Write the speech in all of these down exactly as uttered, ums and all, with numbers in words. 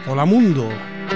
Hola mundo.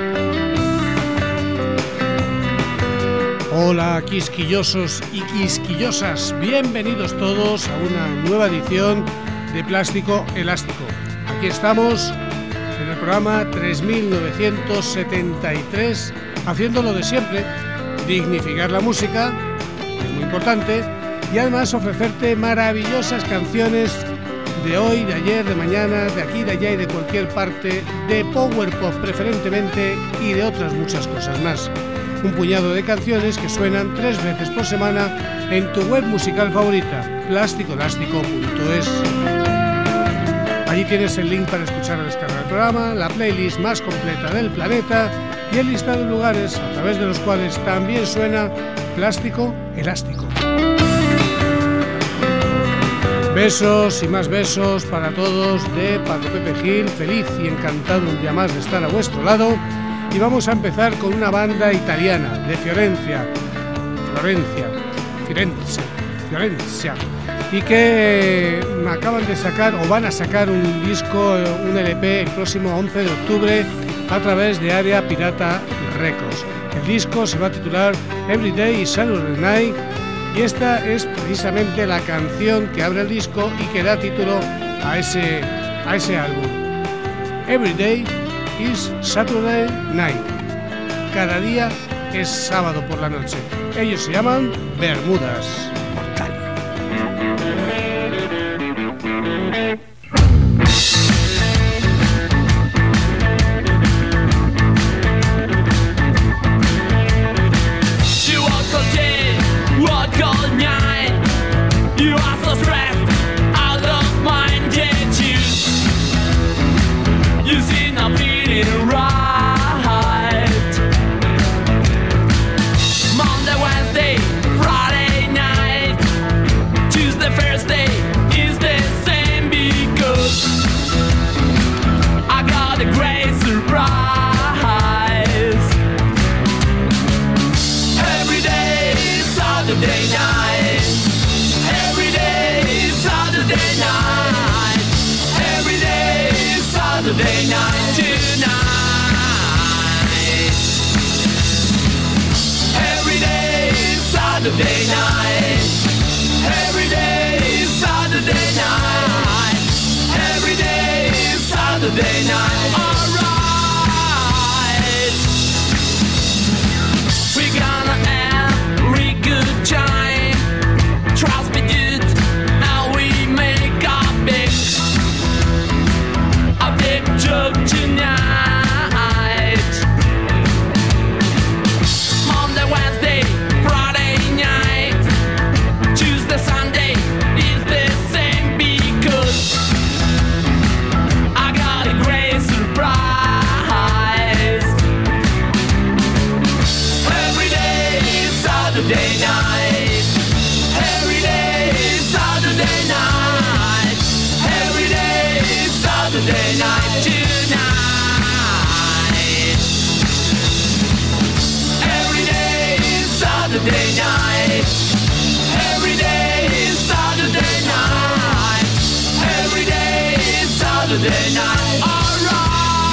Hola quisquillosos y quisquillosas, bienvenidos todos a una nueva edición de Plástico Elástico. Aquí estamos en el programa tres mil novecientos setenta y tres, haciendo lo de siempre, dignificar la música, que es muy importante, y además ofrecerte maravillosas canciones de hoy, de ayer, de mañana, de aquí, de allá y de cualquier parte, de power pop preferentemente y de otras muchas cosas más. Un puñado de canciones que suenan tres veces por semana en tu web musical favorita, plástico elástico punto es. Allí tienes el link para escuchar o descargar el programa, la playlist más completa del planeta y el listado de lugares a través de los cuales también suena Plástico Elástico. Besos y más besos para todos de Paco Pepe Gil, feliz y encantado un día más de estar a vuestro lado. Y vamos a empezar con una banda italiana de Florencia, Florencia, Firenze, Florencia, y que acaban de sacar o van a sacar un disco, un L P el próximo once de octubre a través de Área Pirata Records. El disco se va a titular Every Day is Saturday Night y esta es precisamente la canción que abre el disco y que da título a ese, a ese álbum. Every Day is Saturday Night. Cada día es sábado por la noche. Ellos se llaman Bermudas. Saturday night tonight. Every day is Saturday night. Every day is Saturday night. Every day is Saturday night. Alright. We're gonna have a really good time. Trust me, dude. Now we make our big joke tonight. Monday, Wednesday, Friday night, Tuesday, Sunday is the same because I got a great surprise. Every day is Saturday night. Every day is Saturday night. Every day is Saturday night. Saturday night. Every day is Saturday night. Every day is Saturday night. Alright.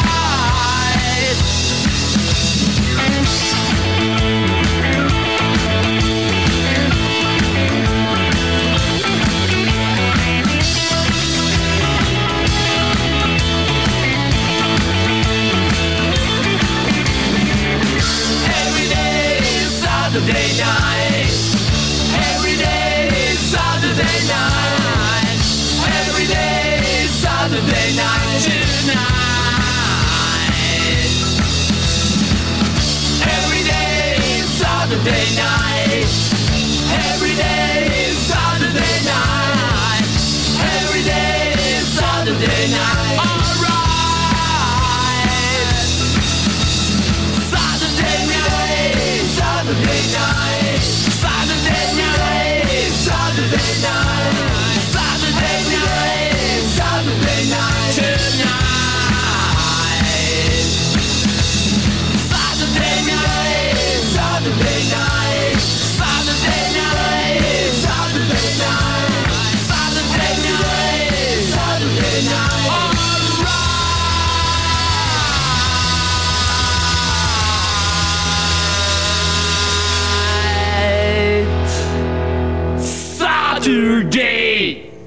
Saturday night. Every day is Saturday night. Every day is Saturday night tonight.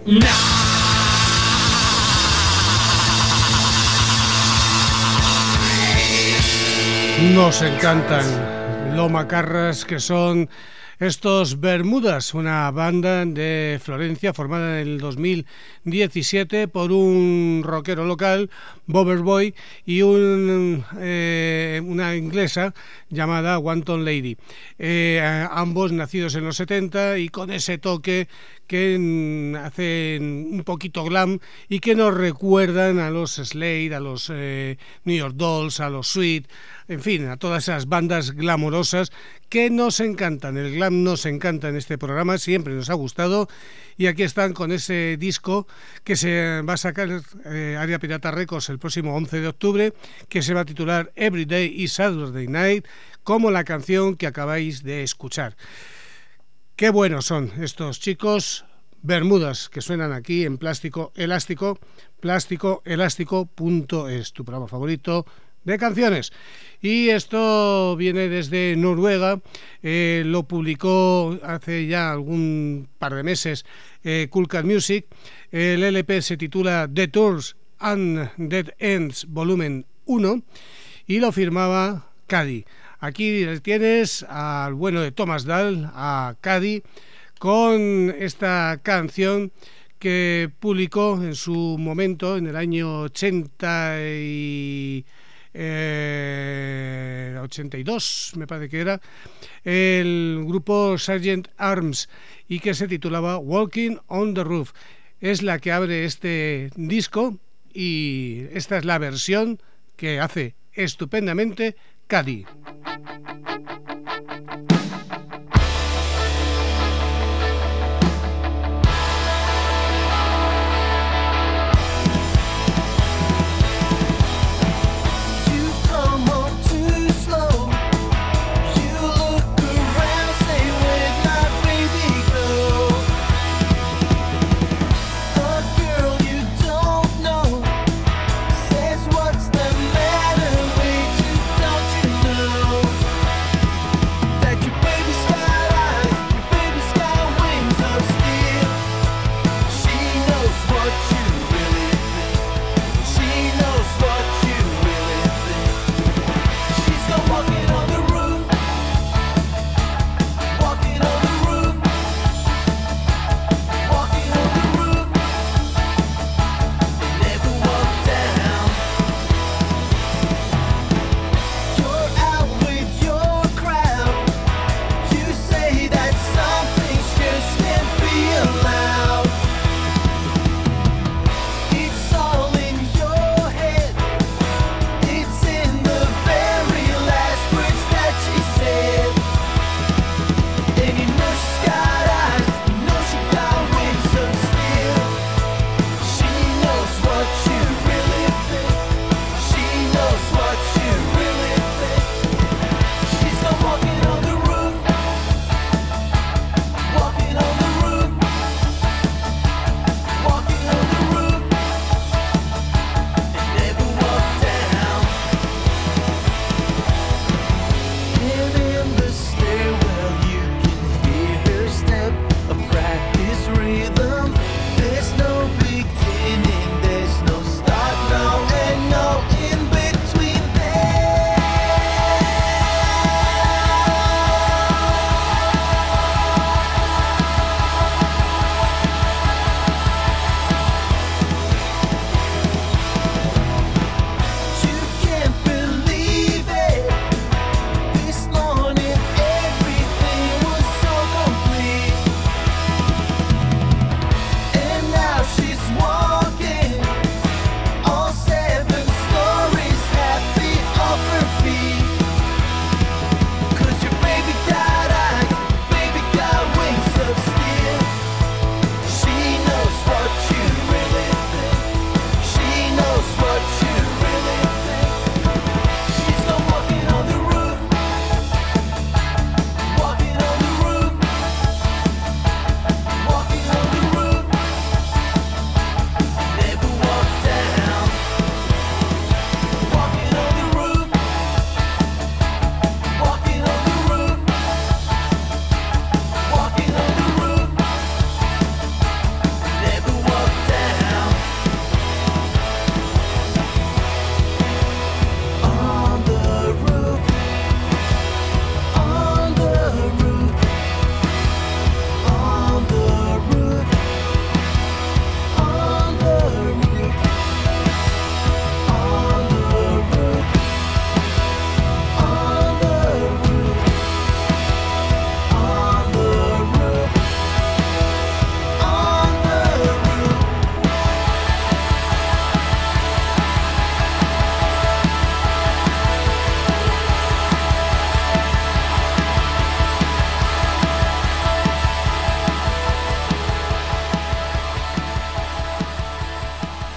Nos encantan lo macarras que son estos Bermudas, una banda de Florencia formada en el dos mil diecisiete por un rockero local, Bobber Boy, y un, eh, una inglesa llamada Wanton Lady. Eh, ambos nacidos en los setenta y con ese toque que hacen un poquito glam y que nos recuerdan a los Slade, a los eh, New York Dolls, a los Sweet, en fin, a todas esas bandas glamorosas que nos encantan. El glam nos encanta en este programa, siempre nos ha gustado, y aquí están con ese disco que se va a sacar eh, Área Pirata Records el próximo once de octubre, que se va a titular Every Day is Saturday Night, como la canción que acabáis de escuchar. Qué buenos son estos chicos, Bermudas, que suenan aquí en Plástico Elástico, plástico elástico punto es, tu programa favorito de canciones. Y esto viene desde Noruega, eh, lo publicó hace ya algún par de meses eh, Cool Cat Music. El L P se titula The Tours and Dead Ends Volumen uno y lo firmaba Caddy. Aquí tienes al bueno de Thomas Dahl, a Caddy, con esta canción que publicó en su momento, en el año ochenta y, eh, ochenta y dos, me parece que era, el grupo Sergeant Arms, y que se titulaba Walking on the Roof. Es la que abre este disco y esta es la versión que hace estupendamente Caddy.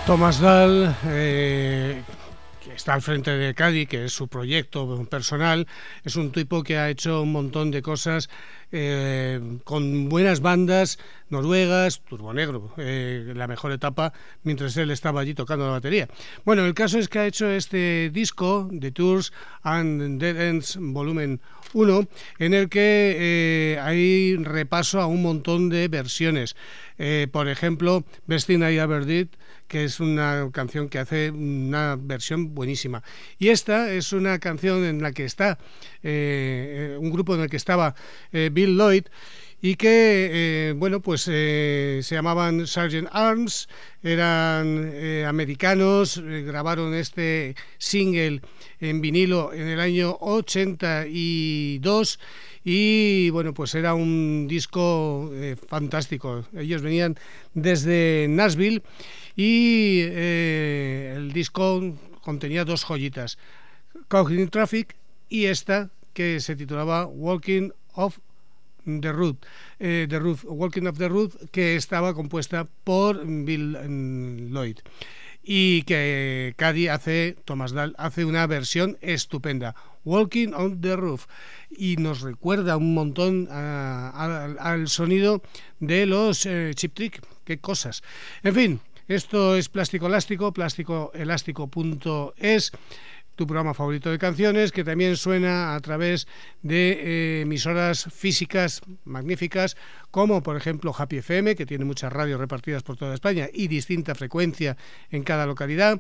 Thomas Dahl, eh, que está al frente de Caddy, que es su proyecto personal, es un tipo que ha hecho un montón de cosas eh, con buenas bandas noruegas, Turbo Negro, eh, la mejor etapa mientras él estaba allí tocando la batería. Bueno, el caso es que ha hecho este disco, The Tours and Dead Ends Volumen uno, en el que eh, hay repaso a un montón de versiones. Eh, por ejemplo, Best Thing I Ever Did, que es una canción que hace una versión buenísima. Y esta es una canción en la que está eh, un grupo en el que estaba eh, Bill Lloyd, y que, eh, bueno, pues eh, se llamaban Sergeant Arms, eran eh, americanos, eh, grabaron este single en vinilo en el año ochenta y dos y, bueno, pues era un disco eh, fantástico. Ellos venían desde Nashville y eh, el disco contenía dos joyitas, Caught in Traffic y esta que se titulaba Walking Off The Road, eh, The Road, Walking Off the Road, que estaba compuesta por Bill Lloyd y que Caddy hace, Thomas Dahl hace una versión estupenda, Walking on the Roof, y nos recuerda un montón a, a, al sonido de los eh, Cheap Trick. Qué cosas. En fin, esto es Plástico Elástico, plástico elástico punto es, tu programa favorito de canciones, que también suena a través de eh, emisoras físicas magníficas, como por ejemplo Happy F M, que tiene muchas radios repartidas por toda España y distinta frecuencia en cada localidad.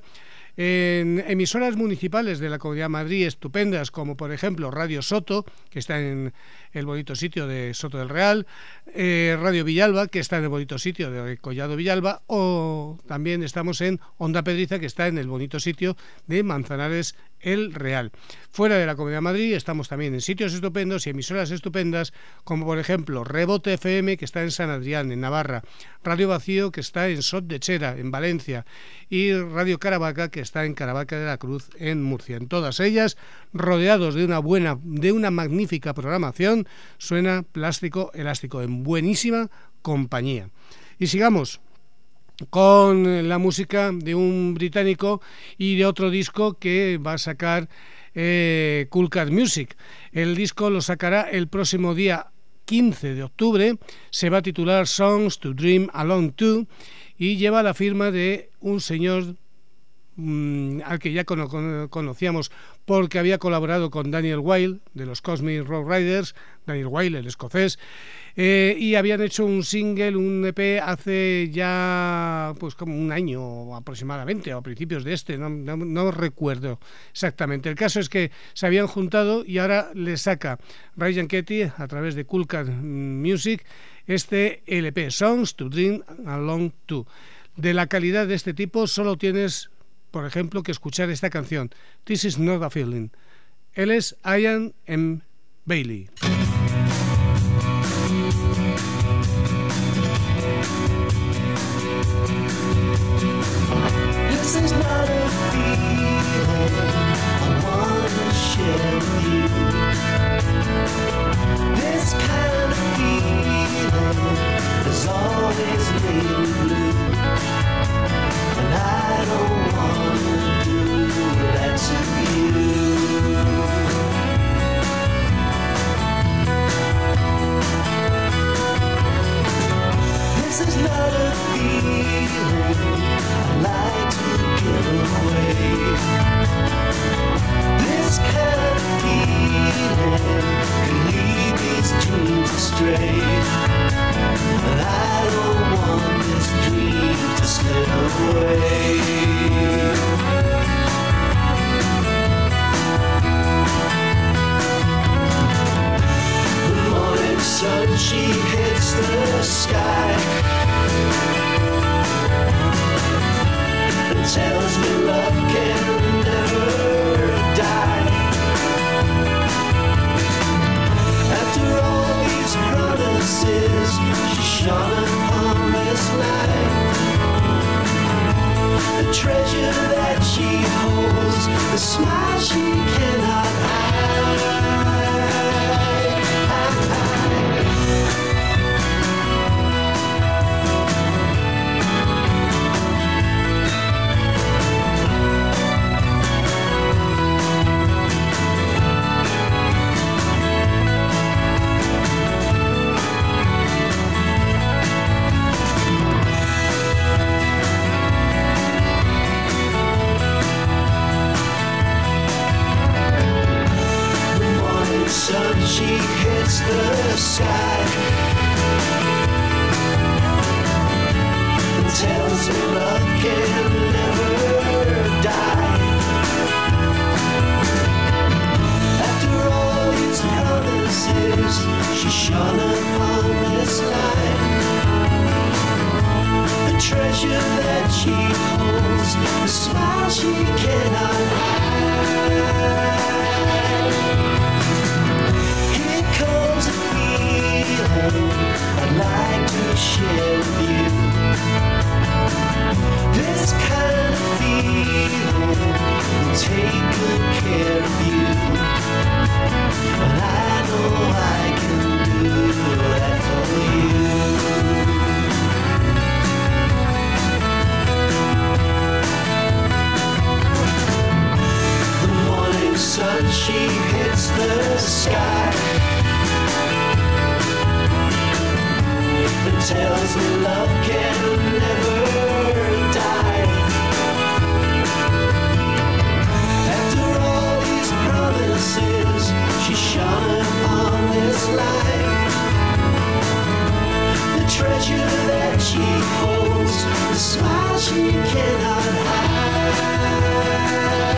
En emisoras municipales de la Comunidad de Madrid estupendas, como por ejemplo Radio Soto, que está en el bonito sitio de Soto del Real, eh, Radio Villalba, que está en el bonito sitio de Collado Villalba, o también estamos en Onda Pedriza, que está en el bonito sitio de Manzanares el Real. Fuera de la Comunidad de Madrid estamos también en sitios estupendos y emisoras estupendas, como por ejemplo Rebote F M, que está en San Adrián, en Navarra, Radio Vacío, que está en Sot de Chera, en Valencia, y Radio Caravaca, que está en Caravaca de la Cruz, en Murcia. En todas ellas, rodeados de una buena, de una magnífica programación, suena Plástico Elástico en buenísima compañía. Y sigamos con la música de un británico y de otro disco que va a sacar eh, Cool Cat Music. El disco lo sacará el próximo día quince de octubre, se va a titular Songs to Dream Along To y lleva la firma de un señor mmm, al que ya cono- cono- conocíamos porque había colaborado con Daniel Wilde de los Cosmic Road Riders, Daniel Wilde, el escocés, eh, y habían hecho un single, un E P hace ya pues como un año aproximadamente, o a principios de este, no, no, no recuerdo exactamente. El caso es que se habían juntado y ahora le saca Ryan Ketty a través de Cool Cat Music este L P, Songs to Dream Along To. De la calidad de este tipo solo tienes, por ejemplo, que escuchar esta canción, This Is Not a Feeling. Él es Ian M. Bailey. This is not a feeling I wanna share with you. This kind of feeling is always made me blue, and I don't wanna do that to you. This is not a feeling I like to give away. This kind of feeling can lead these dreams astray, and I don't want this dream to slip away. The morning sun, she hits the sky and tells me love can never die. After all these promises, she shone upon this night. The treasure that she holds, the smile she cannot hide. she hits the sky and tells me love can never die. After all these promises, she shone upon this line. The treasure that she holds, the smile she cannot hide. Here comes a feeling I'd like to share with you. This kind of feeling will take good care of you. And I know I can do that for you. Sun, she hits the sky and tells me love can never die. After all these promises, she shone upon this life. The treasure that she holds, the smile she cannot hide.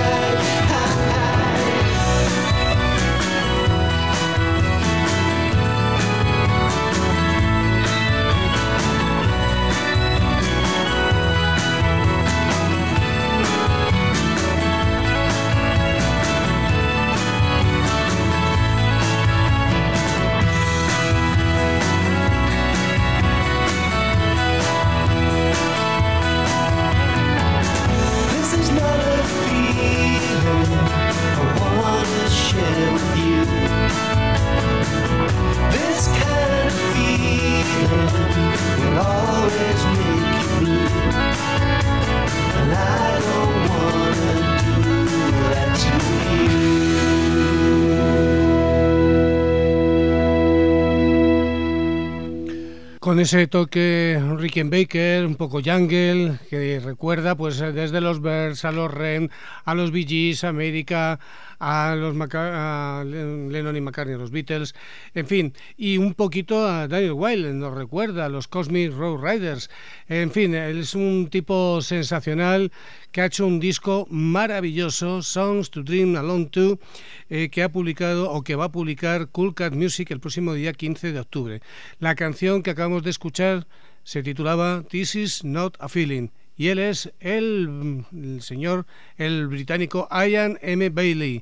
Con ese toque Rickenbacker, un poco jungle, que recuerda pues desde los Byrds a los Rem, a los Bee Gees, a América, a los Maca- a Lennon y McCartney, a los Beatles, en fin, y un poquito a Daniel Wilde, nos recuerda a los Cosmic Road Riders. En fin, él es un tipo sensacional que ha hecho un disco maravilloso, Songs to Dream Alone To, eh, que ha publicado o que va a publicar Cool Cat Music el próximo día quince de octubre. La canción que acabamos de escuchar se titulaba This Is Not a Feeling y él es el, el señor, el británico Ian M. Bailey,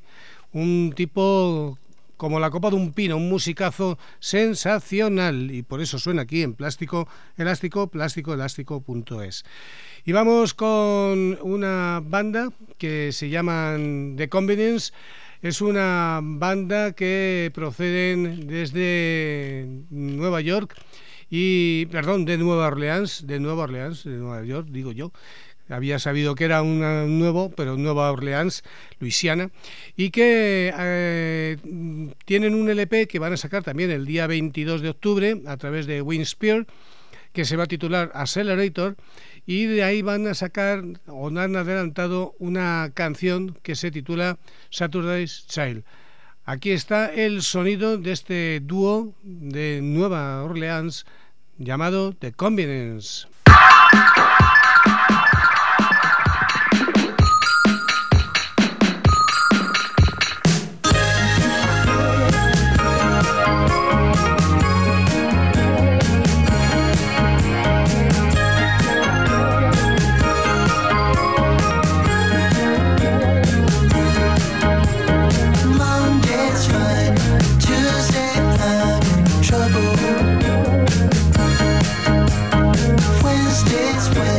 un tipo como la copa de un pino, un musicazo sensacional, y por eso suena aquí en Plástico Elástico, plástico elástico punto es. Y vamos con una banda que se llaman The Convenience. Es una banda que proceden desde Nueva York y, perdón, de Nueva Orleans, de Nueva Orleans, de Nueva York, digo yo. Había sabido que era un nuevo, pero Nueva Orleans, Luisiana, y que eh, tienen un L P que van a sacar también el día veintidós de octubre a través de Windspear, que se va a titular Accelerator, y de ahí van a sacar, o han adelantado, una canción que se titula Saturday's Child. Aquí está el sonido de este dúo de Nueva Orleans llamado The Convenience. Wednesday's when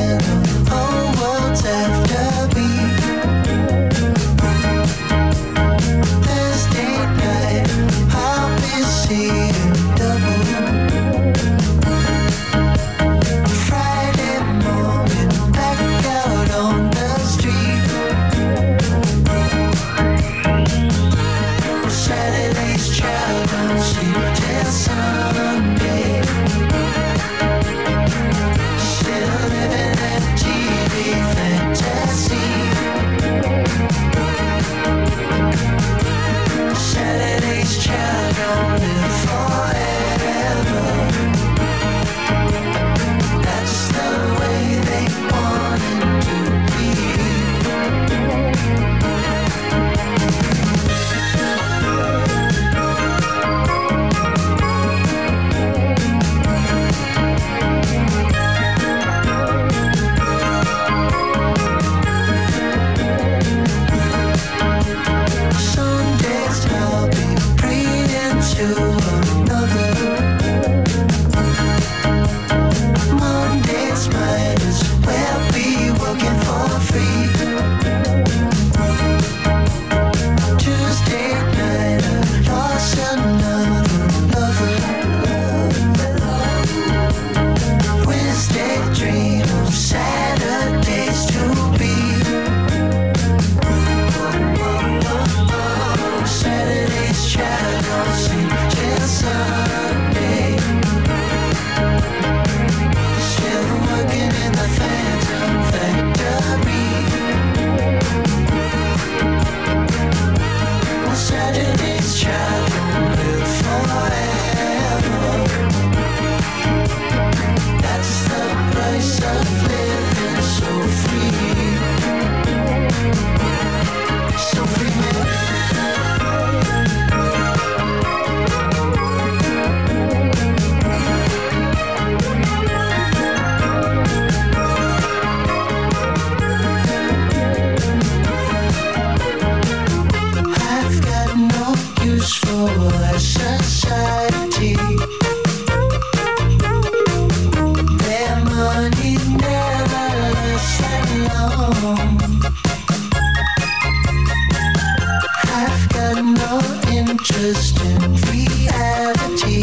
I've got no interest in reality.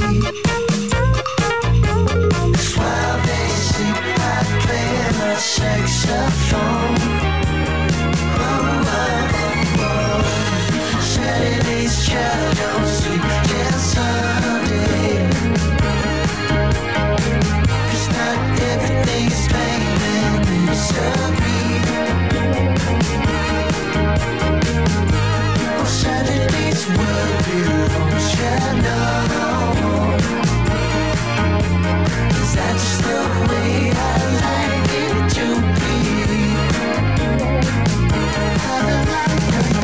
While they sleep, I play my saxophone. Oh, oh, oh. Saturday's child don't sleep till Sunday. 'Cause not everything's pain and misery. Oh, Saturday's world belongs, yeah, no. 'Cause that's the way I like it to be. La la la la la.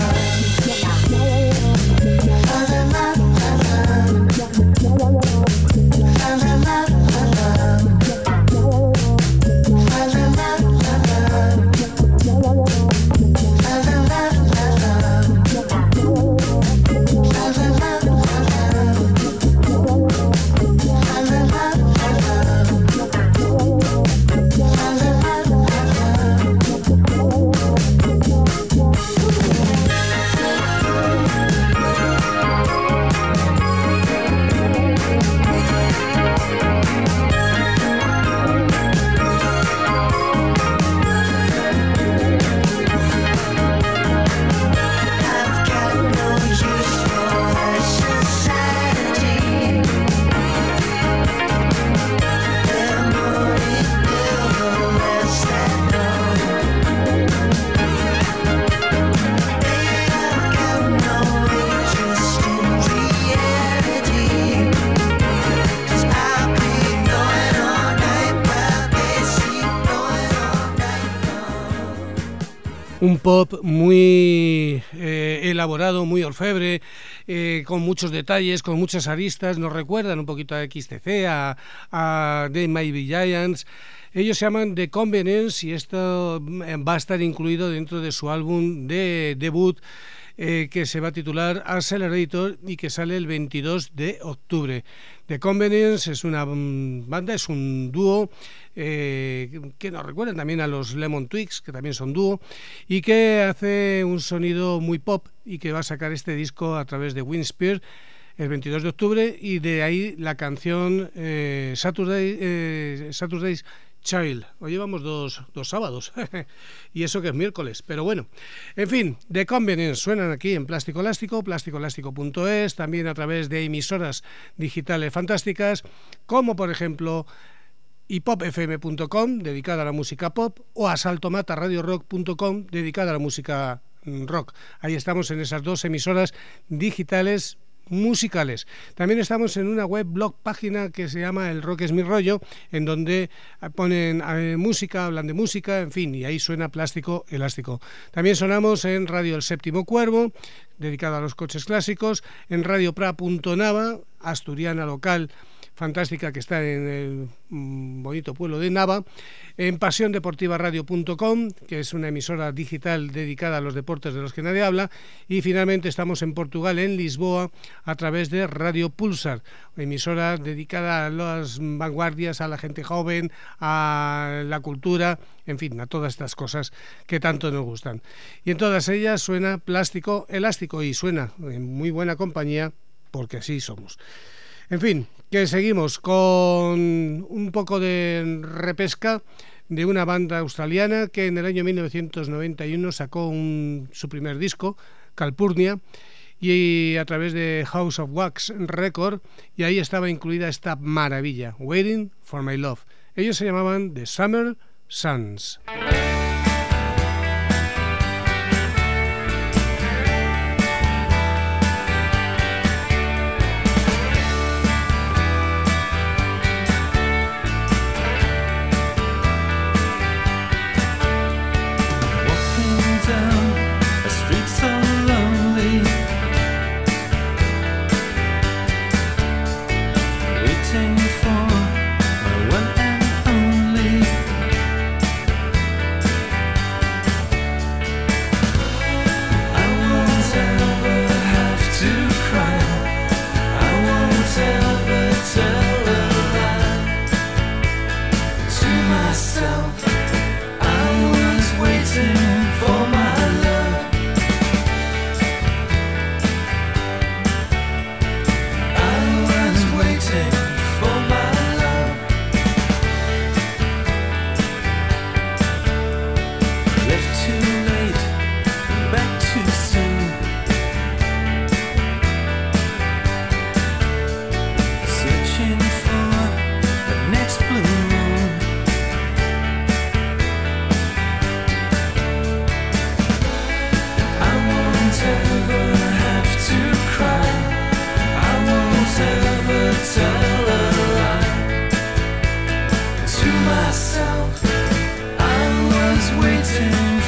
La la la la la. La la la la la. La la la la la. La la la la la. La la la la Un pop muy eh, elaborado, muy orfebre, eh, con muchos detalles, con muchas aristas. Nos recuerdan un poquito a X T C, a, a The Mighty Giants. Ellos se llaman The Convenience y esto va a estar incluido dentro de su álbum de debut, eh, que se va a titular Accelerator y que sale el veintidós de octubre. The Convenience es una banda, es un dúo eh, que nos recuerda también a los Lemon Twigs, que también son dúo, y que hace un sonido muy pop y que va a sacar este disco a través de Windspear el veintidós de octubre, y de ahí la canción eh, Saturday, eh, Saturday's Child. Hoy llevamos dos, dos sábados y eso que es miércoles, pero bueno, en fin, The Convenience suenan aquí en Plástico Elástico, plástico elástico punto es, también a través de emisoras digitales fantásticas, como por ejemplo hipop f m punto com, dedicada a la música pop, o asalto mata radio rock punto com, dedicada a la música rock. Ahí estamos en esas dos emisoras digitales musicales. También estamos en una web blog página que se llama El Rock es mi rollo, en donde ponen eh, música, hablan de música, en fin, y ahí suena Plástico Elástico. También sonamos en Radio El Séptimo Cuervo, dedicada a los coches clásicos, en Radio Pra punto Nava, asturiana local fantástica que está en el mm, bonito pueblo de Nava, en pasión deportiva radio punto com, que es una emisora digital dedicada a los deportes de los que nadie habla, y finalmente estamos en Portugal, en Lisboa, a través de Radio Pulsar, emisora dedicada a las vanguardias, a la gente joven, a la cultura, en fin, a todas estas cosas que tanto nos gustan. Y en todas ellas suena Plástico Elástico, y suena en muy buena compañía, porque así somos. En fin, que seguimos con un poco de repesca de una banda australiana que en el año mil novecientos noventa y uno sacó un, su primer disco, Calpurnia, y a través de House of Wax Record, y ahí estaba incluida esta maravilla, Waiting for My Love. Ellos se llamaban The Summer Suns. Waiting for my one and only.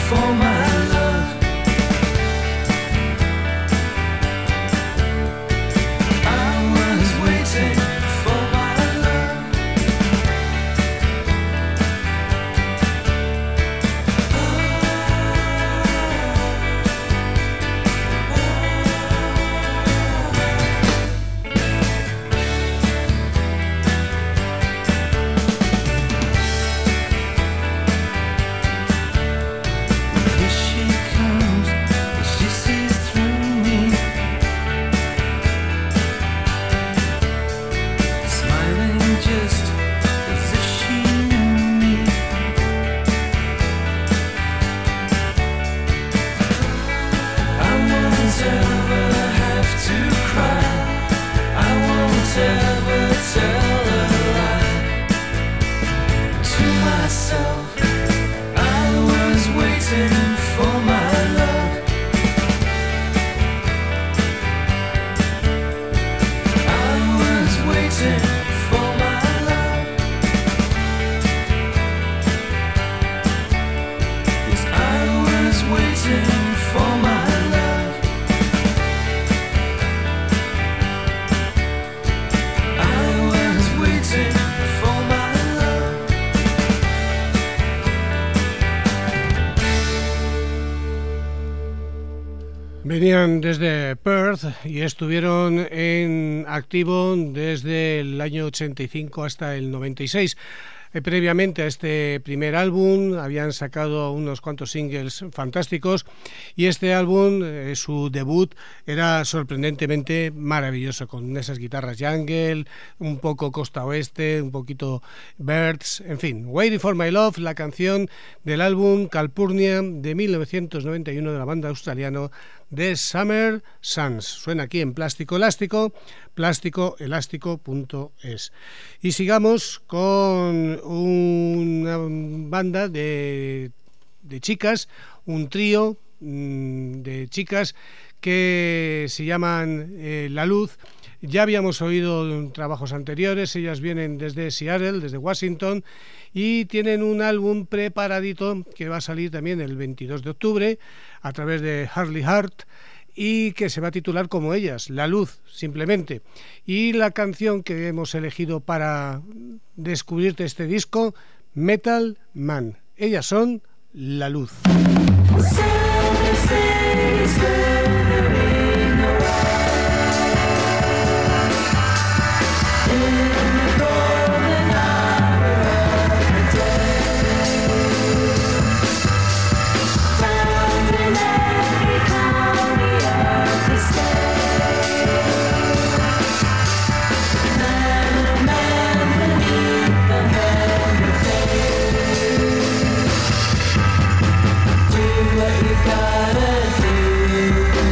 for my love. I was waiting for my love. Here she comes, she sees through me, smiling just as if she knew me. I won't ever have to cry, I won't ever tell a lie to myself. I was waiting for my love. I was waiting for my love. Yes, I was waiting for my love. I was waiting for my love. Venían desde Perth y estuvieron en activo desde el año ochenta y cinco hasta el noventa y seis. Eh, previamente a este primer álbum habían sacado unos cuantos singles fantásticos y este álbum, eh, su debut, era sorprendentemente maravilloso, con esas guitarras jungle, un poco costa oeste, un poquito Birds, en fin. Waiting for My Love, la canción del álbum Calpurnia de mil novecientos noventa y uno de la banda australiana The Summer Suns. Suena aquí en Plástico Elástico, plástico elástico punto es. Y sigamos con una banda de, de chicas, un trío mmm, de chicas que se llaman eh, La Luz. Ya habíamos oído trabajos anteriores, ellas vienen desde Seattle, desde Washington, y tienen un álbum preparadito que va a salir también el veintidós de octubre a través de Harley Heart y que se va a titular como ellas, La Luz, simplemente. Y la canción que hemos elegido para descubrirte este disco, Metal Man. Ellas son La Luz. What you gotta do.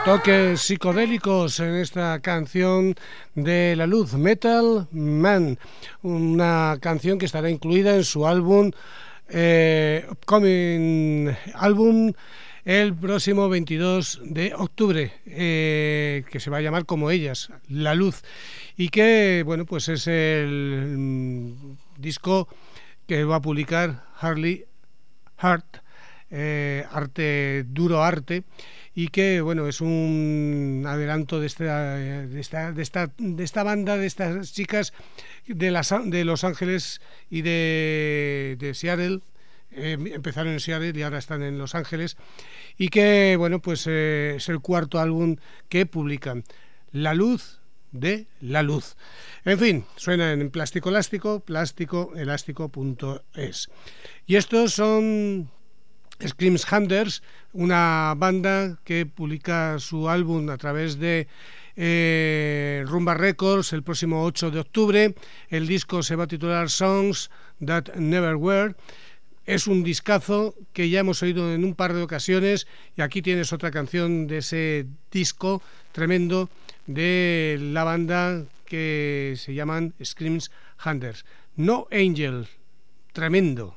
Toques psicodélicos en esta canción de La Luz, Metal Man, una canción que estará incluida en su álbum eh, upcoming álbum el próximo veintidós de octubre, eh, que se va a llamar como ellas, La Luz, y que bueno, pues es el mm, disco que va a publicar Harley Hart, eh, arte duro arte, y que bueno, es un adelanto de esta de esta de esta de esta banda, de estas chicas de las de Los Ángeles y de, de Seattle. Eh, empezaron en Seattle y ahora están en Los Ángeles, y que bueno, pues eh, es el cuarto álbum que publican, La Luz de La Luz. En fin, suena en Plástico Elástico, plástico elástico punto es. Y estos son Screams Hunters, una banda que publica su álbum a través de eh, Rumba Records el próximo ocho de octubre. El disco se va a titular Songs That Never Were. Es un discazo que ya hemos oído en un par de ocasiones, y aquí tienes otra canción de ese disco tremendo de la banda que se llaman Screams Hunters. No Angel, tremendo.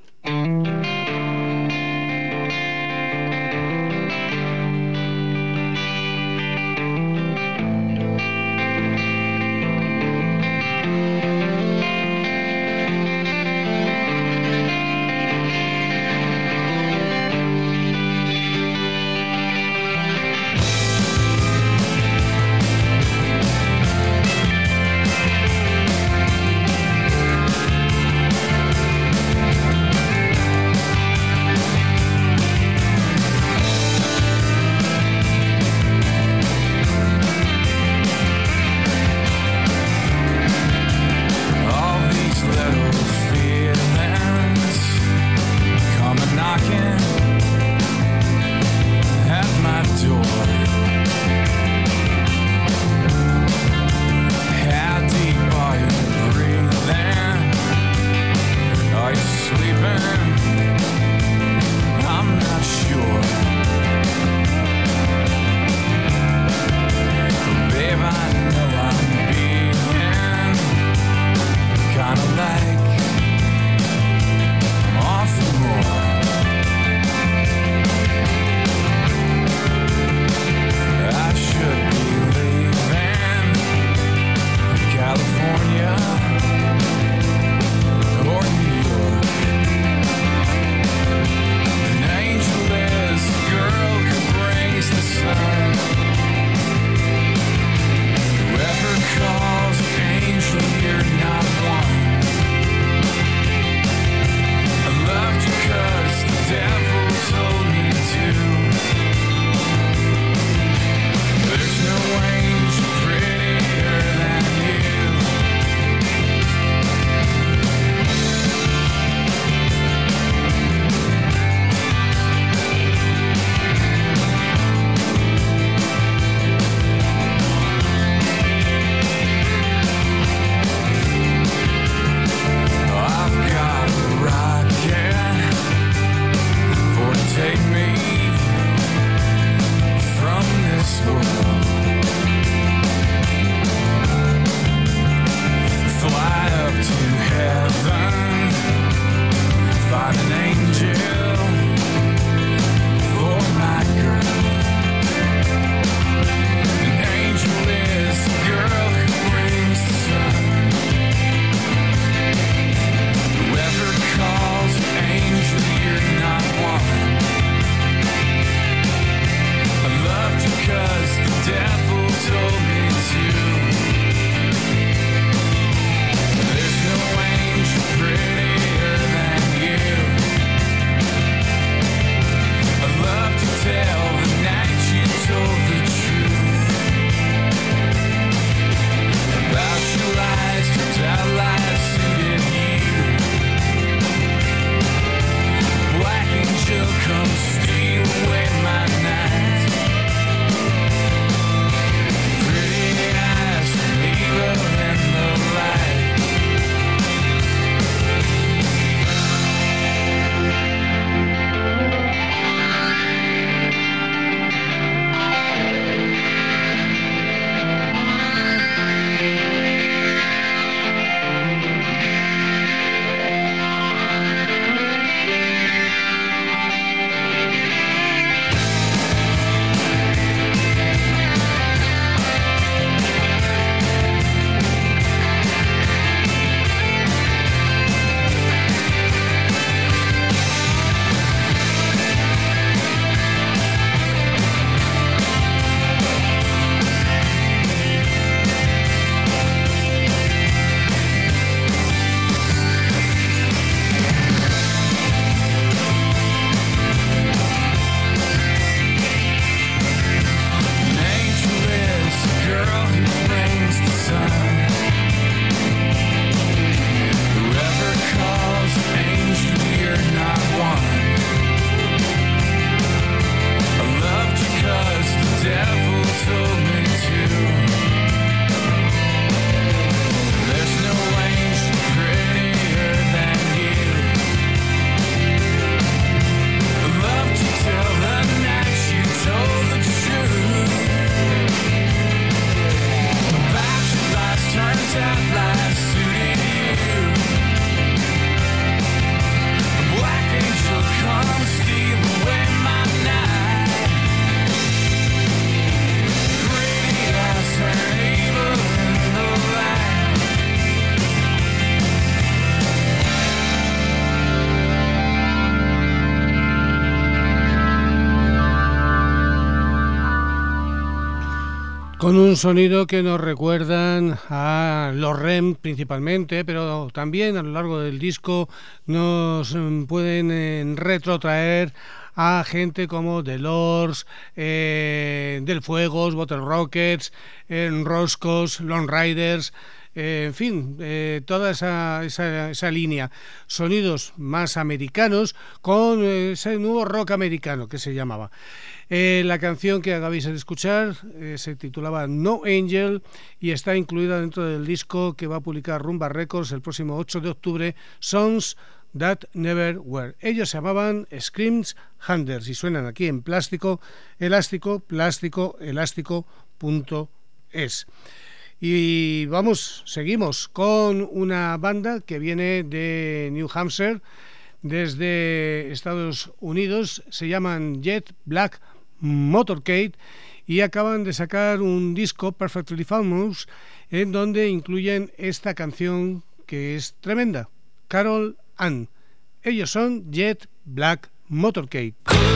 Con un sonido que nos recuerdan a los R E M principalmente, pero también a lo largo del disco nos pueden eh, retrotraer a gente como The Lords, eh, Del Fuegos, Bottle Rockets, eh, Roscos, Lone Riders, eh, en fin, eh, toda esa, esa, esa línea. Sonidos más americanos con eh, ese nuevo rock americano que se llamaba. Eh, la canción que acabáis de escuchar eh, se titulaba No Angel y está incluida dentro del disco que va a publicar Rumba Records el próximo ocho de octubre, Songs That Never Were. Ellos se llamaban Screams Hunters y suenan aquí en Plástico Elástico, plástico elástico punto es. Y vamos, seguimos con una banda que viene de New Hampshire, desde Estados Unidos, se llaman Jet Black Motorcade y acaban de sacar un disco, Perfectly Famous, en donde incluyen esta canción que es tremenda, Carol Ann. Ellos son Jet Black Motorcade.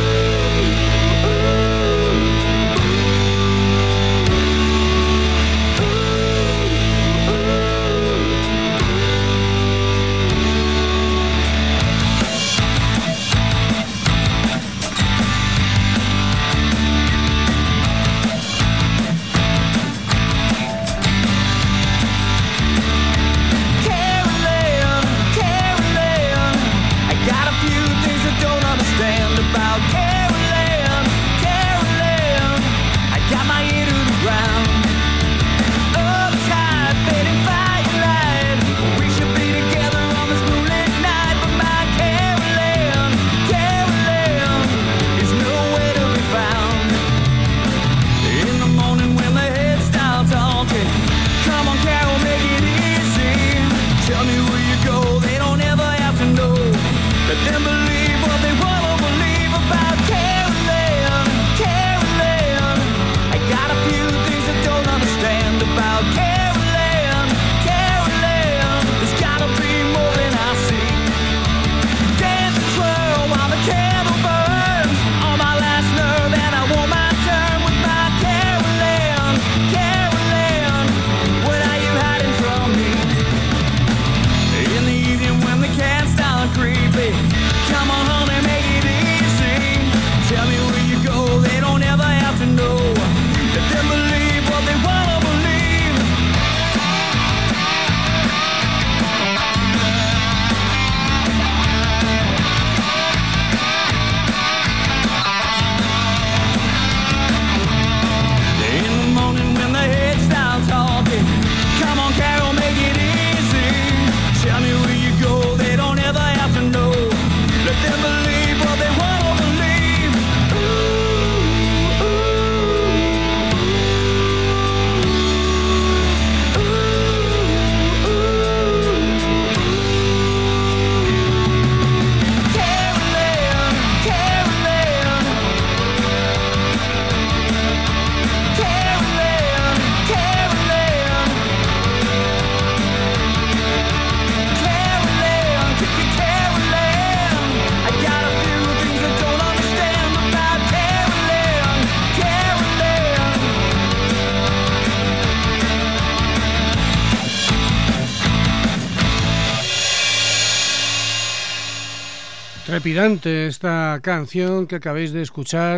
Trepidante esta canción que acabáis de escuchar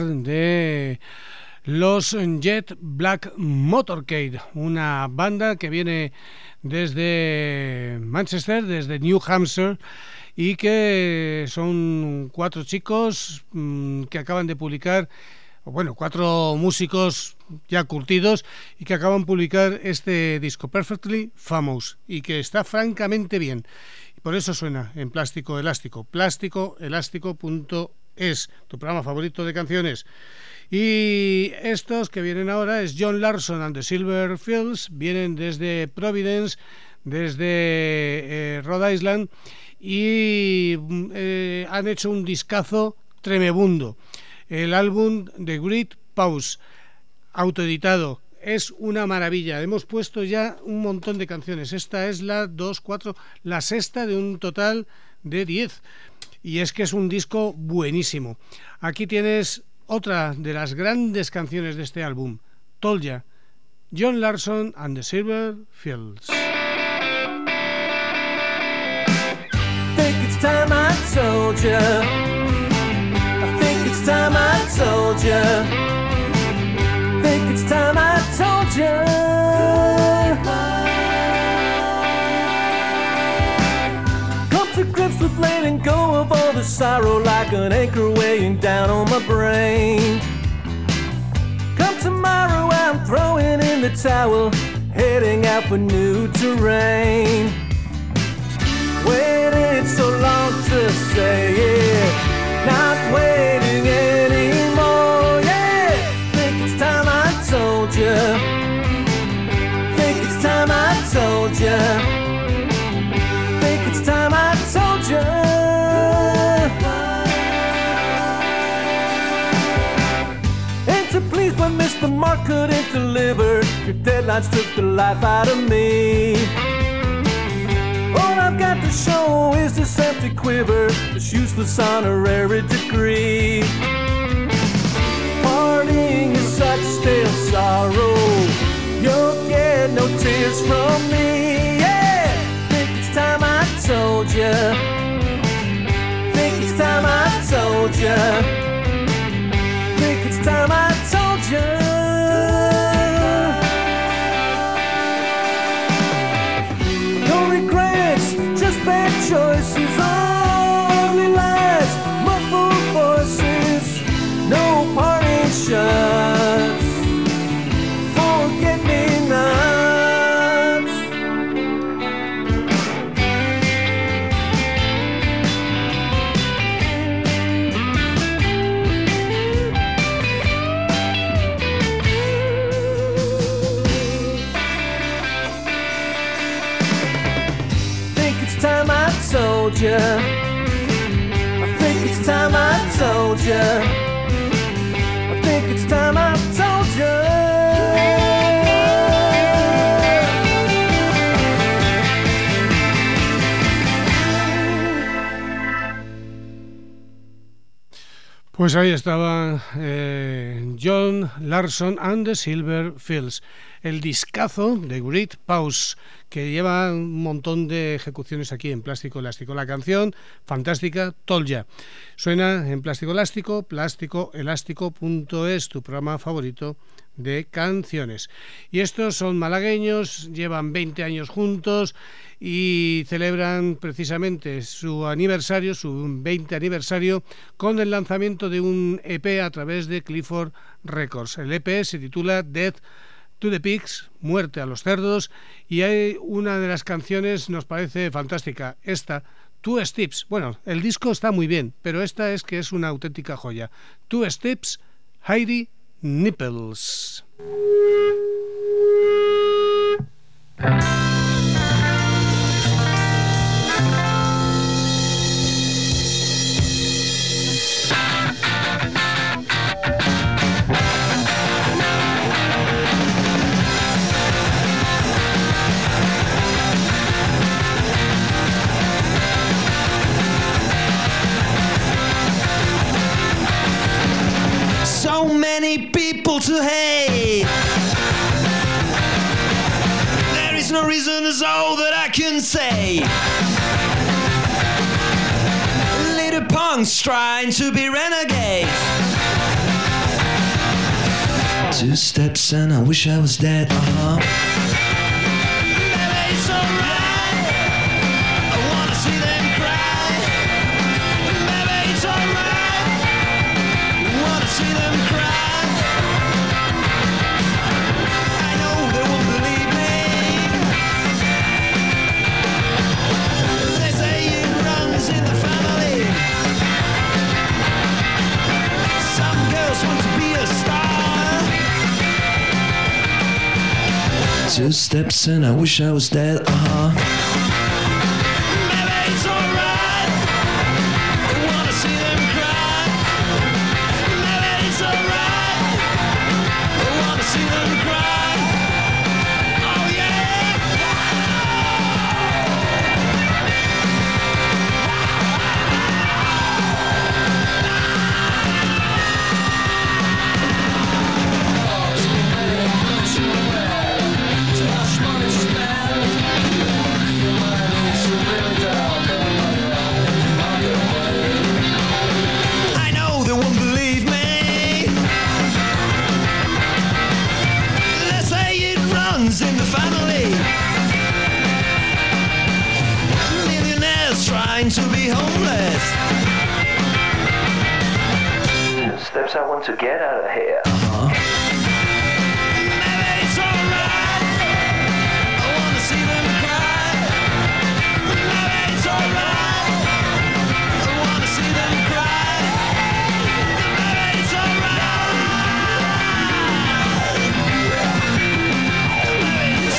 de los Jet Black Motorcade, una banda que viene desde Manchester, desde New Hampshire, y que son cuatro chicos mmm, que acaban de publicar, bueno, cuatro músicos ya curtidos y que acaban de publicar este disco Perfectly Famous y que está francamente bien. Por eso suena en Plástico Elástico, plástico elástico punto es, tu programa favorito de canciones. Y estos que vienen ahora es John Larson and the Silver Fields, vienen desde Providence, desde eh, Rhode Island, y eh, han hecho un discazo tremebundo. El álbum The Great Pause, autoeditado. Es una maravilla. Hemos puesto ya un montón de canciones. Esta es la dos, cuatro, la sexta de un total de diez. Y es que es un disco buenísimo. Aquí tienes otra de las grandes canciones de este álbum, Told Ya. John Larson and the Silver Fields. Think it's time I told ya. I think it's time I told ya. Think it's time I told ya. Come to grips with letting go of all the sorrow like an anchor weighing down on my brain. Come tomorrow I'm throwing in the towel, heading out for new terrain. Waited so long to say it, not waiting anymore, yeah. Think it's time I told ya. Think it's time I told ya. Think it's time I told ya. And to please but Mister Mark couldn't deliver. Your deadlines took the life out of me. All I've got to show is this empty quiver, this useless honorary degree. Parting is such stale sorrow, you'll get no tears from me. Yeah, think it's time I told ya. Think it's time I told ya. Think it's time I told ya. Bad choices, ugly lies, muffled voices, no parting shots, forget-me-nots. Time I told ya. I think it's time I told ya. I think it's time I told ya. Pues ahí estaba eh, John Larson and the Silver Fields, el discazo de Great Pause, que lleva un montón de ejecuciones aquí en Plástico Elástico. La canción fantástica, Tolja, suena en Plástico Elástico, plástico elástico punto es, tu programa favorito de canciones. Y estos son malagueños, llevan veinte años juntos y celebran precisamente su aniversario, su veinte aniversario, con el lanzamiento de un E P a través de Clifford Records. El E P se titula Death to the Pigs, Muerte a los Cerdos, y hay una de las canciones nos parece fantástica, esta, Two Steps. Bueno, el disco está muy bien, pero esta es que es una auténtica joya. Two Steps, Heidi Nipples. So many people to hate. There is no reason, is all that I can say. Little punks trying to be renegades. Two steps and I wish I was dead. Uh-huh. Maybe it's alright. I wanna see them cry. Maybe it's alright. See them cry. I know they won't believe me. They say it runs in the family. Some girls want to be a star. Two steps and I wish I was dead. Uh-huh. Maybe it's alright. I wanna see them cry. It's alright. I wanna see them cry. Oh yeah. runs in the family. Millionaires trying to be homeless. Steps I want to get out of here. Uh-huh. Maybe it's alright. I wanna see them cry. Maybe it's alright. I wanna see them cry. Maybe it's alright. Maybe it's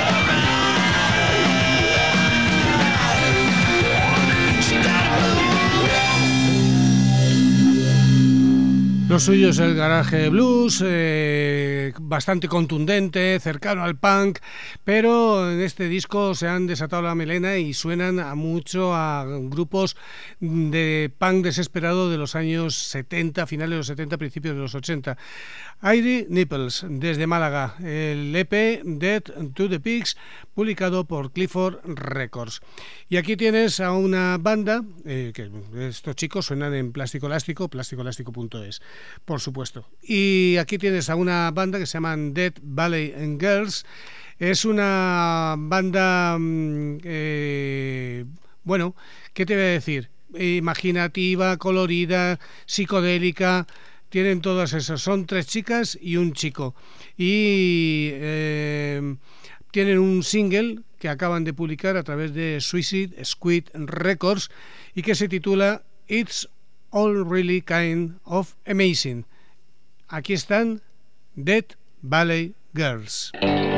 alright. She gotta move. Lo suyo es el garaje blues, eh, bastante contundente, cercano al punk, pero en este disco se han desatado la melena y suenan a mucho a grupos de punk desesperado de los años setenta, finales de los setenta, principios de los ochenta. Airy Nipples, desde Málaga, el E P Dead to the Pigs, publicado por Clifford Records. Y aquí tienes a una banda, eh, que estos chicos suenan en Plástico Elástico, plástico elástico punto es, por supuesto. Y aquí tienes a una banda que se llaman Dead Valley Girls. Es una banda, eh, bueno, ¿qué te voy a decir? Imaginativa, colorida, psicodélica. Tienen todas esas, son tres chicas y un chico. Y eh, tienen un single que acaban de publicar a través de Suicide Squid Records y que se titula It's All Really Kind of Amazing. Aquí están Dead Valley Girls.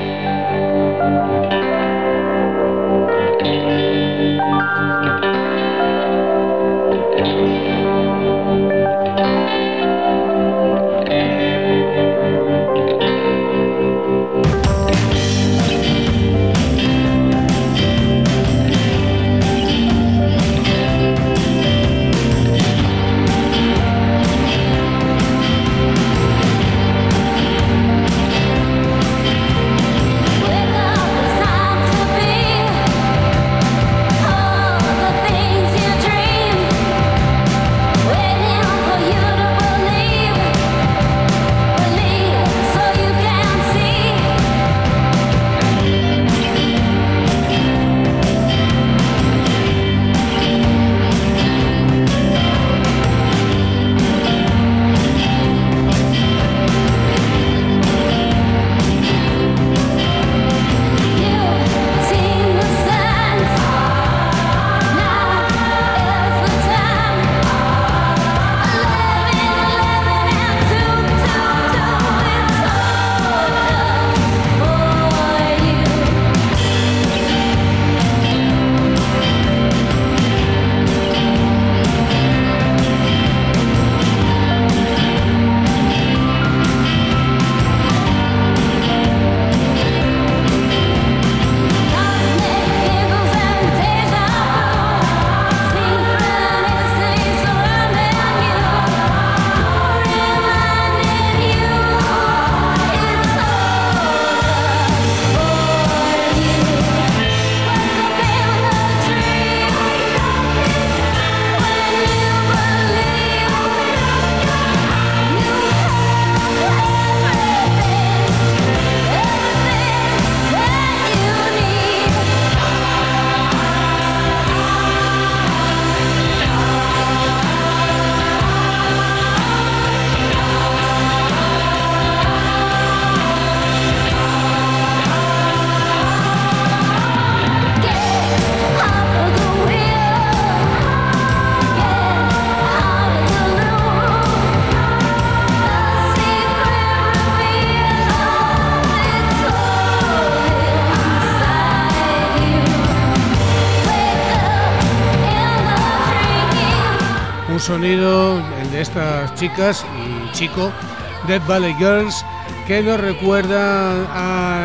Sonido, el de estas chicas y chico, Dead Valley Girls, que nos recuerda a,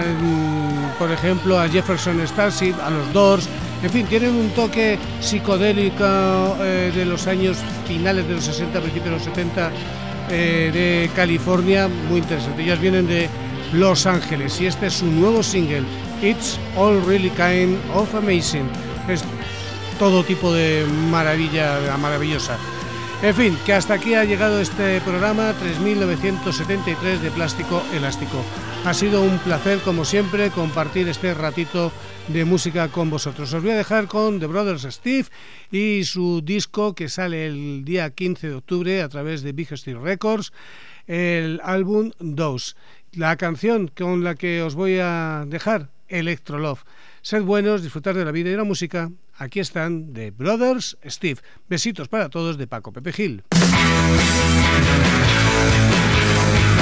por ejemplo, a Jefferson Starship, a los Doors. En fin, tienen un toque psicodélico eh, de los años finales de los sesenta, principios de los setenta, eh, de California, muy interesante. Ellas vienen de Los Ángeles y este es su nuevo single, It's All Really Kind of Amazing. Es todo tipo de maravilla maravillosa. En fin, que hasta aquí ha llegado este programa tres mil novecientos setenta y tres de Plástico Elástico. Ha sido un placer, como siempre, compartir este ratito de música con vosotros. Os voy a dejar con The Brothers Steve y su disco que sale el día quince de octubre a través de Big Steel Records, el álbum Dose. La canción con la que os voy a dejar, Electro Love. Sed buenos, disfrutar de la vida y la música. Aquí están The Brothers Steve. Besitos para todos de Paco Pepe Gil.